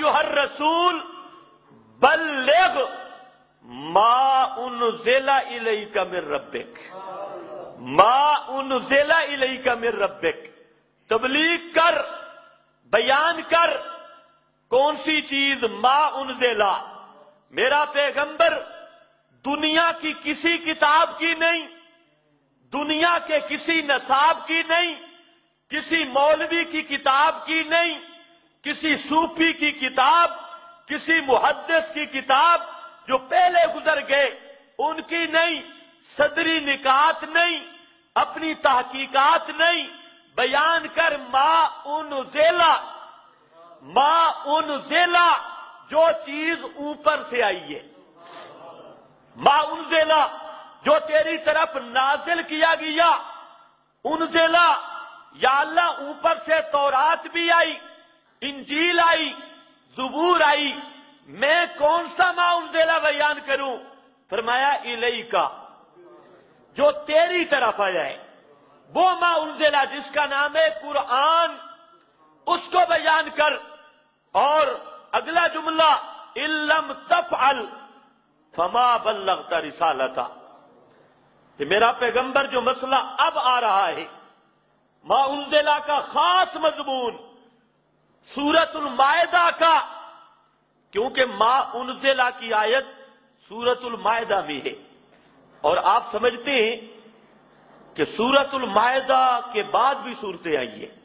ایھا الرسول بلغ ما انزل الیک من ربک، ما انزل الیک من ربک، تبلیغ کر، بیان کر کون سی چیز؟ ما انزلہ، میرا پیغمبر دنیا کی کسی کتاب کی نہیں، دنیا کے کسی نصاب کی نہیں، کسی مولوی کی کتاب کی نہیں، کسی صوفی کی کتاب، کسی محدث کی کتاب جو پہلے گزر گئے ان کی نہیں، صدری نکات نہیں، اپنی تحقیقات نہیں، بیان کر ما انزلہ، ما انزلہ، جو چیز اوپر سے آئی ہے، ما انزلہ جو تیری طرف نازل کیا گیا، انزلہ یا اللہ اوپر سے تورات بھی آئی، انجیل آئی، زبور آئی، میں کون سا ما انزلہ بیان کروں؟ فرمایا الیکا، جو تیری طرف آیا ہے وہ ما انزلہ جس کا نام ہے قرآن، اس کو بیان کر۔ اور اگلا جملہ ان لم تفعل فما بلغت رسالتہ، کہ میرا پیغمبر جو مسئلہ اب آ رہا ہے ما انزلہ کا خاص مضمون سورۃ المائدہ کا، کیونکہ ما انزلہ کی آیت سورۃ المائدہ میں ہے، اور آپ سمجھتے ہیں کہ سورۃ المائدہ کے بعد بھی صورتیں آئی ہیں،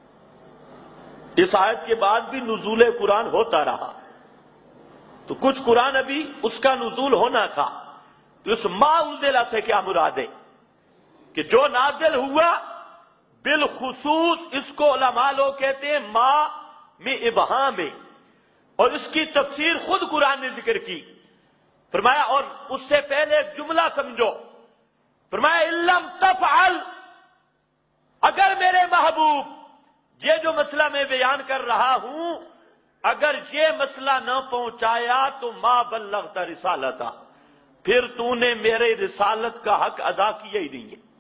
اس آیت کے بعد بھی نزول قرآن ہوتا رہا، تو کچھ قرآن ابھی اس کا نزول ہونا تھا، تو اس ما انزلہ سے کیا مراد ہے کہ جو نازل ہوا بالخصوص، اس کو علماء لوگ کہتے ہیں ما میں ابہام ہے، اور اس کی تفسیر خود قرآن نے ذکر کی، فرمایا اور اس سے پہلے ایک جملہ سمجھو، فرمایا ان لم تفعل، اگر میرے محبوب یہ جو مسئلہ میں بیان کر رہا ہوں اگر یہ مسئلہ نہ پہنچایا تو ما بلغت رسالتہ، پھر تو نے میرے رسالت کا حق ادا کیا ہی نہیں ہے،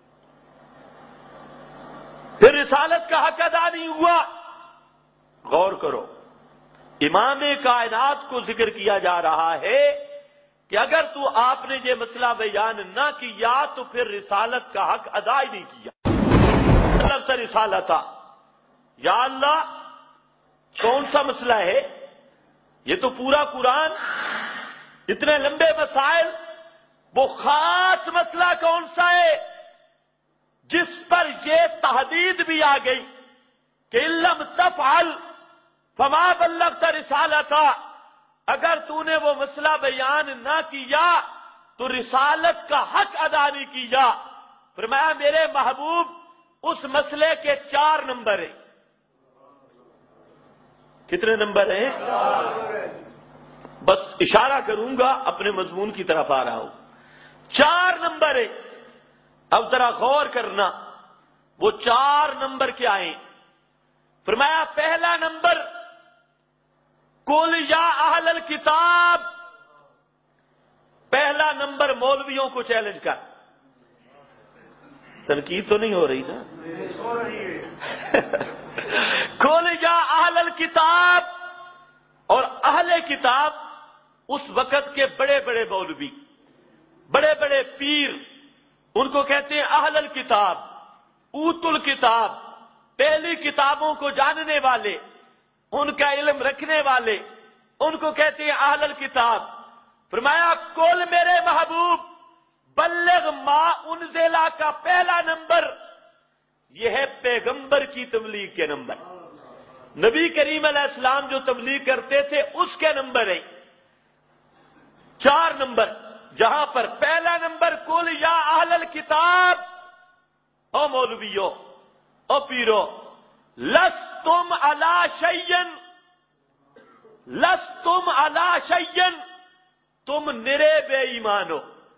پھر رسالت کا حق ادا نہیں ہوا۔ غور کرو، امام کائنات کو ذکر کیا جا رہا ہے کہ اگر تو آپ نے یہ مسئلہ بیان نہ کیا تو پھر رسالت کا حق ادا ہی نہیں کیا۔ بلغت رسالتہ، یا اللہ کون سا مسئلہ ہے؟ یہ تو پورا قرآن، اتنے لمبے مسائل، وہ خاص مسئلہ کون سا ہے جس پر یہ تحدید بھی آ گئی کہ ان لم تفعل فما بلغت رسالتہ، اگر تو نے وہ مسئلہ بیان نہ کیا تو رسالت کا حق ادا نہیں کیا۔ فرمایا میرے محبوب اس مسئلے کے 4 نمبر ہیں۔ کتنے نمبر ہیں؟ بس اشارہ کروں گا، اپنے مضمون کی طرف آ رہا ہوں۔ 4 نمبر ہے، اب ذرا غور کرنا، وہ 4 نمبر کیا ہیں؟ فرمایا پہلا نمبر قل یا اہل الکتاب، پہلا نمبر مولویوں کو چیلنج کر۔ تنقید تو نہیں ہو رہی نا؟ قل یا اہل الکتاب، اور اہل کتاب اس وقت کے بڑے بڑے مولوی، بڑے بڑے پیر، ان کو کہتے ہیں اہل الکتاب، اوت الکتاب، پہلی کتابوں کو جاننے والے، ان کا علم رکھنے والے، ان کو کہتے ہیں اہل الکتاب۔ فرمایا کل میرے محبوب بلغ ما انزلہ کا پہلا نمبر یہ ہے پیغمبر کی تبلیغ کے نمبر، نبی کریم علیہ السلام جو تبلیغ کرتے تھے اس کے نمبر ہے 4 نمبر، جہاں پر پہلا نمبر قل یا اہل الکتاب، او مولویو، او پیرو، لستم علی شیء، لستم علی شیء، تم نرے بے ایمان ہو،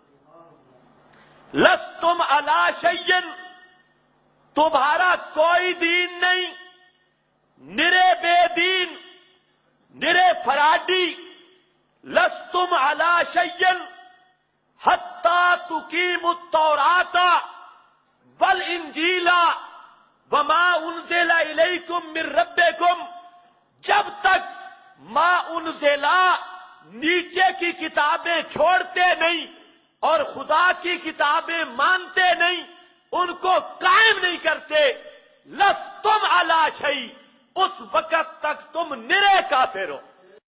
لستم علی شیء، تمہارا کوئی دین نہیں، نرے بے دین، نرے فراڈی، لستم علی شیء حتی تقیموا التوراۃ والانجیل وما انزل الیکم من ربکم، جب تک ما انزلا نیچے کی کتابیں چھوڑتے نہیں اور خدا کی کتابیں مانتے نہیں، ان کو قائم نہیں کرتے، لستم علی شیء، اس وقت تک تم نرے کافر ہو۔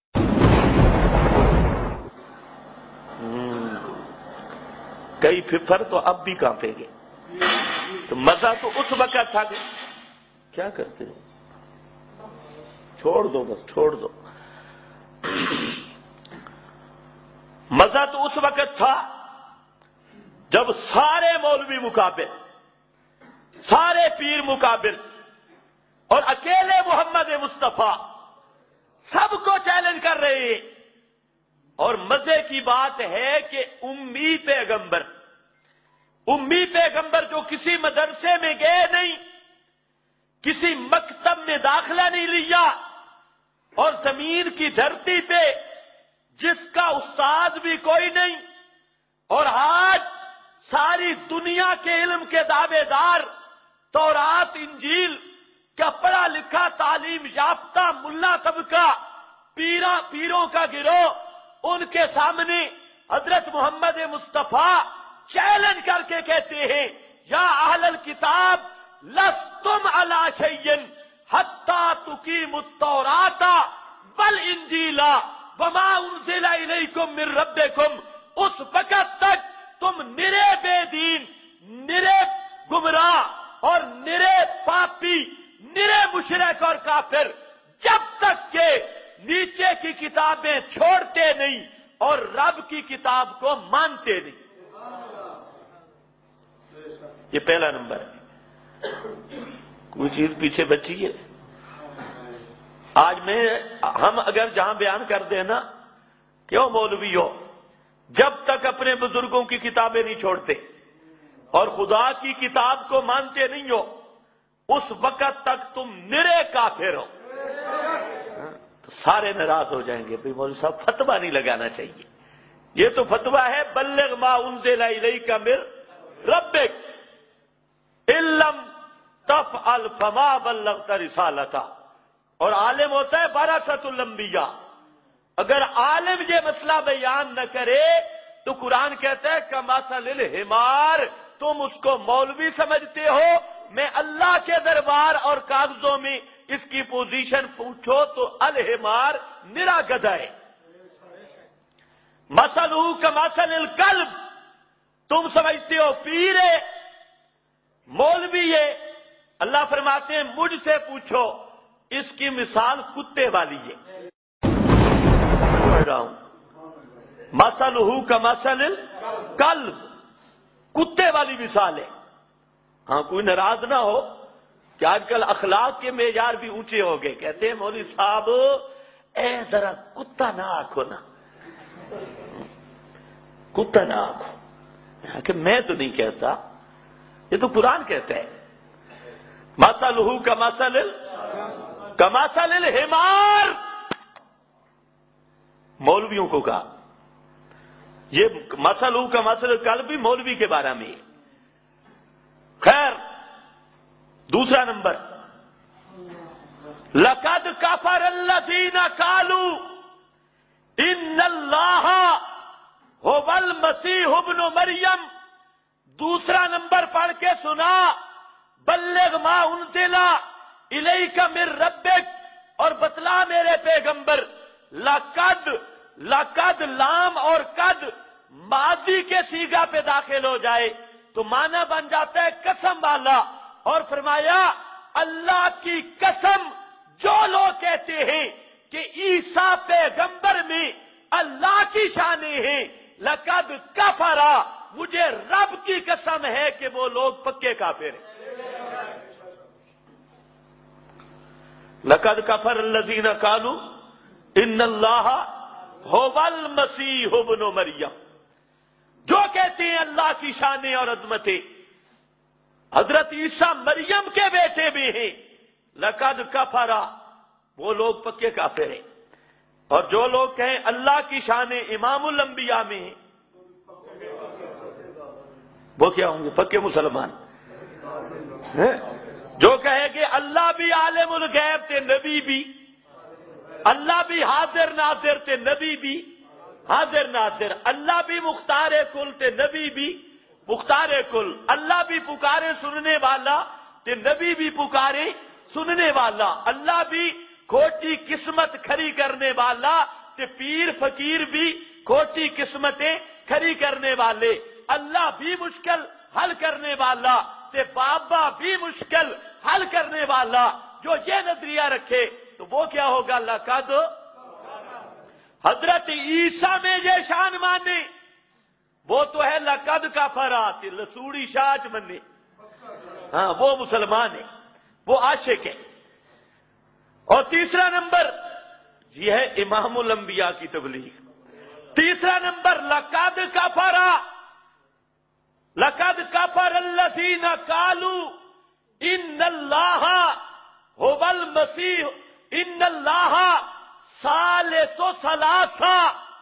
کئی پھپھر تو اب بھی کانپیں گے، تو مزہ تو اس وقت تھا کہ کیا کرتے ہو، چھوڑ دو، بس چھوڑ دو۔ مزہ تو اس وقت تھا جب سارے مولوی مقابل، سارے پیر مقابل، اور اکیلے محمد مصطفیٰ سب کو چیلنج کر رہے ہیں۔ اور مزے کی بات ہے کہ امی پیغمبر جو کسی مدرسے میں گئے نہیں، کسی مکتب میں داخلہ نہیں لیا، اور زمین کی دھرتی پہ جس کا استاد بھی کوئی نہیں، اور آج ساری دنیا کے علم کے دعوے دار، تورات انجیل کا پڑھا لکھا تعلیم یافتہ ملا طبقہ، پیروں کا گروہ، ان کے سامنے حضرت محمد مصطفیٰ چیلنج کر کے کہتے ہیں، یا اہل الکتاب لستم علی شیء حتی تقیموا التوراۃ والانجیل وما انزل الیکم من ربکم، اس وقت تک تم نرے بے دین، نرے گمراہ اور نرے پاپی، نرے مشرک اور کافر، جب تک کہ نیچے کی کتابیں چھوڑتے نہیں اور رب کی کتاب کو مانتے نہیں۔ یہ پہلا نمبر ہے۔ کوئی چیز پیچھے بچی ہے؟ آج ہم اگر جہاں بیان کر دیں نا، کیوں مولوی ہو، جب تک اپنے بزرگوں کی کتابیں نہیں چھوڑتے اور خدا کی کتاب کو مانتے نہیں ہو، اس وقت تک تم نرے کافر ہو۔ تو سارے ناراض ہو جائیں گے، بھئی مولوی صاحب فتویٰ نہیں لگانا چاہیے، یہ تو فتویٰ ہے بلغ ما انزل الیک من ربک ان لم تفعل فما بلغت رسالتہ۔ اور عالم ہوتا ہے ورثۃ الانبیاء، اگر عالم یہ مسئلہ بیان نہ کرے تو قرآن کہتا ہے کمثل الحمار، تم اس کو مولوی سمجھتے ہو، میں اللہ کے دربار اور کاغذوں میں اس کی پوزیشن پوچھو تو الحمار نرا گدھا ہے۔ مثلہ کمثل الکلب، تم سمجھتے ہو پیر ہے، مولوی ہے، اللہ فرماتے ہیں مجھ سے پوچھو، اس کی مثال کتے والی ہے۔ مثلہ کمثل الکلب، کتے والی مثال ہے۔ ہاں کوئی ناراض نہ ہو کہ آج کل اخلاق کے معیار بھی اونچے ہو گئے، کہتے ہیں مولوی صاحب اے ذرا کتا نہ آکھو نا، کتا نہ آکھو، کہ میں تو نہیں کہتا، یہ تو قرآن کہتا ہے مثلہ کمثل الحمار، مولویوں کو کہا، یہ مثلہ کمثل الکلب بھی مولوی کے بارے میں ہے۔ خیر، دوسرا نمبر، لقد کفر الذین قالوا ان اللہ هو المسیح ابن مریم، دوسرا نمبر پڑھ کے سنا، بلغ ما انزل الیک من ربک، اور بتلا میرے پیغمبر، لقد لام اور قد ماضی کے صیغہ پہ داخل ہو جائے تو معنی بن جاتا ہے قسم والا، اور فرمایا اللہ کی قسم، جو لوگ کہتے ہیں کہ عیسیٰ پیغمبر میں اللہ کی شانیں ہیں، لقد کفر، مجھے رب کی قسم ہے کہ وہ لوگ پکے کافر ہیں۔ لقد کفر الذین قالوا ان اللہ هو المسیح ابن مریم، جو کہتے ہیں اللہ کی شانیں اور عظمتیں حضرت عیسیٰ مریم کے بیٹے بھی ہیں، لقد کفر، وہ لوگ پکے کافر ہیں۔ اور جو لوگ کہیں اللہ کی شانیں امام الانبیاء میں ہیں، وہ کیا ہوں گے؟ پکے مسلمان۔ جو کہے کہ اللہ بھی عالم الغیب تھے، نبی بھی، اللہ بھی حاضر ناظر تے نبی بھی حاضر ناظر، اللہ بھی مختار کل تے نبی بھی مختار کل، اللہ بھی پکارے سننے والا تے نبی بھی پکارے سننے والا، اللہ بھی کھوٹی قسمت کھری کرنے والا تے پیر فقیر بھی کھوٹی قسمتیں کھری کرنے والے، اللہ بھی مشکل حل کرنے والا تے بابا بھی مشکل حل کرنے والا۔ جو یہ نظریہ رکھے تو وہ کیا ہوگا؟ لقد حضرت عیسیٰ میں یہ شان مانے، وہ تو ہے لقد کفرات لسوڑی شاچ منے، ہاں وہ مسلمان ہے، وہ عاشق ہے۔ اور تیسرا نمبر یہ ہے امام الانبیاء کی تبلیغ۔ تیسرا نمبر لقد کفر الذین قالوا ان اللہ هو المسیح ان اللہ ثالث ثلاثہ۔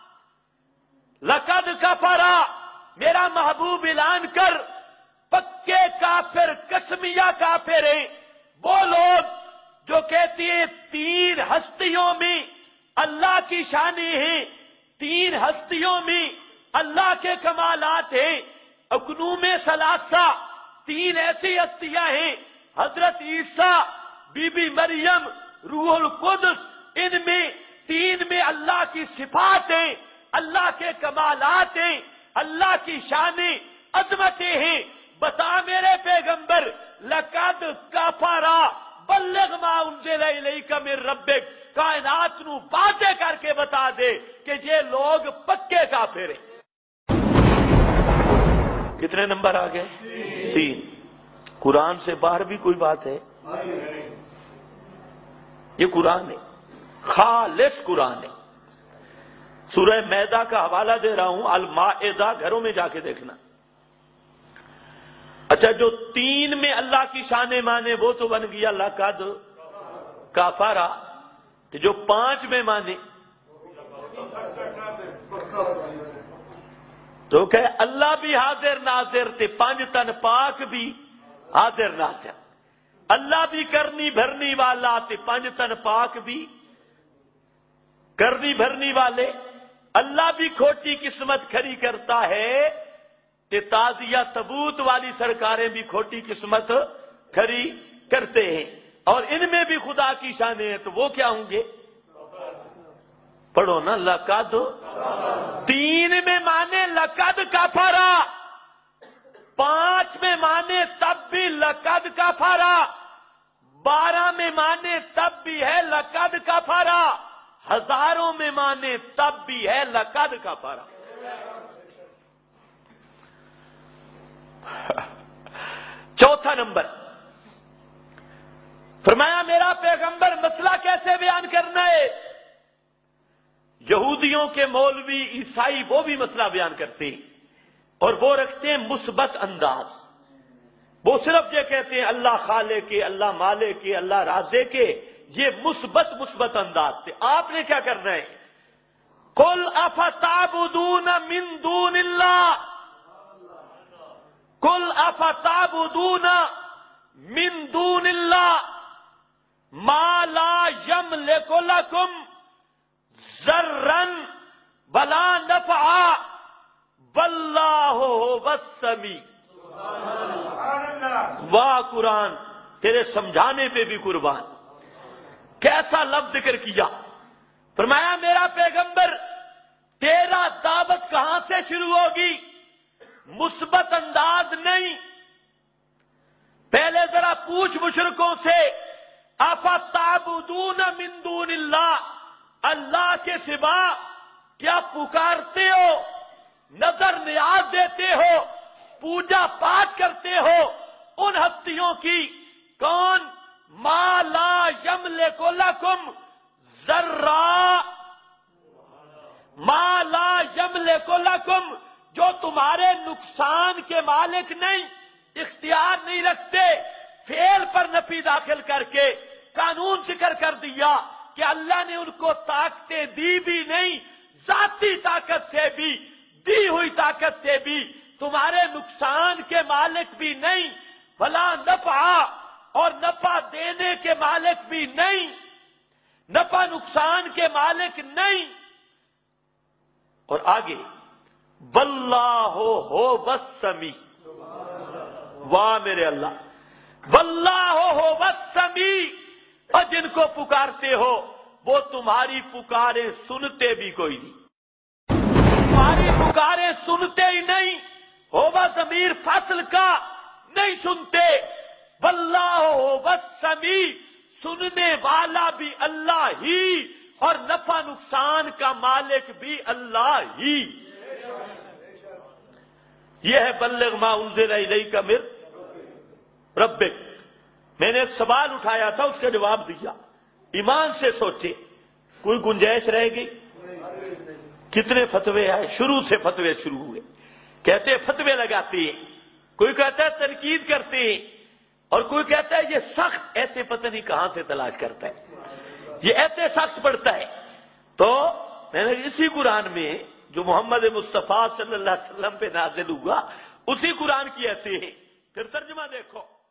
لقد کفر، میرا محبوب اعلان کر، پکے کافر قسمیہ کافر ہیں وہ لوگ جو کہتے ہیں تین ہستیوں میں اللہ کی شانیں ہیں، تین ہستیوں میں اللہ کے کمالات ہیں، اقنوم ثلاثہ، تین ایسی ہستیاں ہیں، حضرت عیسیٰ، بی بی مریم، روح القدس، ان میں تین میں اللہ کی صفات ہیں، اللہ کے کمالات ہیں، اللہ کی شانیں عظمتیں ہیں۔ بتا میرے پیغمبر، لقد کفر بلغ ما انزل الیک من ربک، کائنات نو باتیں کر کے بتا دے کہ یہ لوگ پکے کافر ہیں۔ کتنے نمبر آ گئے؟ 3۔ قرآن سے باہر بھی کوئی بات ہے؟ یہ قرآن ہے، خالص قرآن ہے۔ سورہ میدہ کا حوالہ دے رہا ہوں، المائدہ، گھروں میں جا کے دیکھنا۔ اچھا، جو 3 میں اللہ کی شان مانے وہ تو بن گیا لقد کفر، تو جو 5 میں مانے تو کہ اللہ بھی حاضر ناظر تے 5 تن پاک بھی حاضر ناظر، اللہ بھی کرنی بھرنی والا تے 5 تن پاک بھی کرنی بھرنی والے، اللہ بھی کھوٹی قسمت کھری کرتا ہے تے تازیہ تبوت والی سرکاریں بھی کھوٹی قسمت کھری کرتے ہیں، اور ان میں بھی خدا کی شانیں ہیں، تو وہ کیا ہوں گے؟ پڑھو نا، لقد 3 میں مانے لقد کفر، 5 میں مانے تب بھی لقد کفر، 12 میں مانے تب بھی ہے لقد کفر، 1000 میں مانے تب بھی ہے لقد کفر۔ چوتھا نمبر، فرمایا میرا پیغمبر مسئلہ کیسے بیان کرنا ہے؟ یہودیوں کے مولوی عیسائی وہ بھی مسئلہ بیان کرتے ہیں، اور وہ رکھتے ہیں مثبت انداز، وہ صرف یہ کہتے ہیں اللہ خالق کے، اللہ مالک کے، اللہ رازق کے، یہ مثبت انداز سے۔ آپ نے کیا کرنا ہے؟ قل افتعبدون من دون اللہ، قل افتعبدون من دون اللہ ما لا یملک لکم ذرا ولا نفعا واللہ هو السمیع۔ واہ قرآن، تیرے سمجھانے پہ بھی قربان، کیسا لفظ ذکر کیا۔ فرمایا میرا پیغمبر تیرا دعوت کہاں سے شروع ہوگی؟ مثبت انداز نہیں، پہلے ذرا پوچھ مشرکوں سے، افتعبدون من دون اللہ، اللہ کے سوا کیا پکارتے ہو، نظر نیاز دیتے ہو، پوجا پاٹ کرتے ہو ان ہستیوں کی؟ کون؟ ما لا یملک لکم ذرا، ما لا یملک لکم، جو تمہارے نقصان کے مالک نہیں، اختیار نہیں رکھتے۔ فعل پر نفی داخل کر کے قانون ذکر کر دیا کہ اللہ نے ان کو طاقتیں دی بھی نہیں، ذاتی طاقت سے بھی، دی ہوئی طاقت سے بھی، تمہارے نقصان کے مالک بھی نہیں، بھلا نفع اور نفع دینے کے مالک بھی نہیں، نفع نقصان کے مالک نہیں. اور آگے واللہ ہو والسمیع. واہ میرے اللہ. واللہ ہو والسمیع. اور جن کو پکارتے ہو وہ تمہاری پکاریں سنتے بھی کوئی نہیں. تمہاری پکاریں سنتے ہی نہیں. ہووا ضمیر فصل کا نہیں سنتے. واللہ ہو والسمیع. سننے والا بھی اللہ ہی اور نفع نقصان کا مالک بھی اللہ ہی. یہ ہے بلغ ما انزل الیک من ربک. میں نے ایک سوال اٹھایا تھا، اس کا جواب دیا. ایمان سے سوچے کوئی گنجائش رہے گی؟ کتنے فتوے ہیں، شروع سے فتوے شروع ہوئے. کہتے ہیں فتوے لگاتے ہیں، کوئی کہتا ہے تنقید کرتے ہیں، اور کوئی کہتا ہے یہ سخت ایسے پتہ نہیں کہاں سے تلاش کرتا ہے، یہ ایسے سخت پڑتا ہے. تو میں نے اسی قرآن میں جو محمد مصطفیٰ صلی اللہ علیہ وسلم پہ نازل ہوا اسی قرآن کی ایسے ہیں. پھر ترجمہ دیکھو.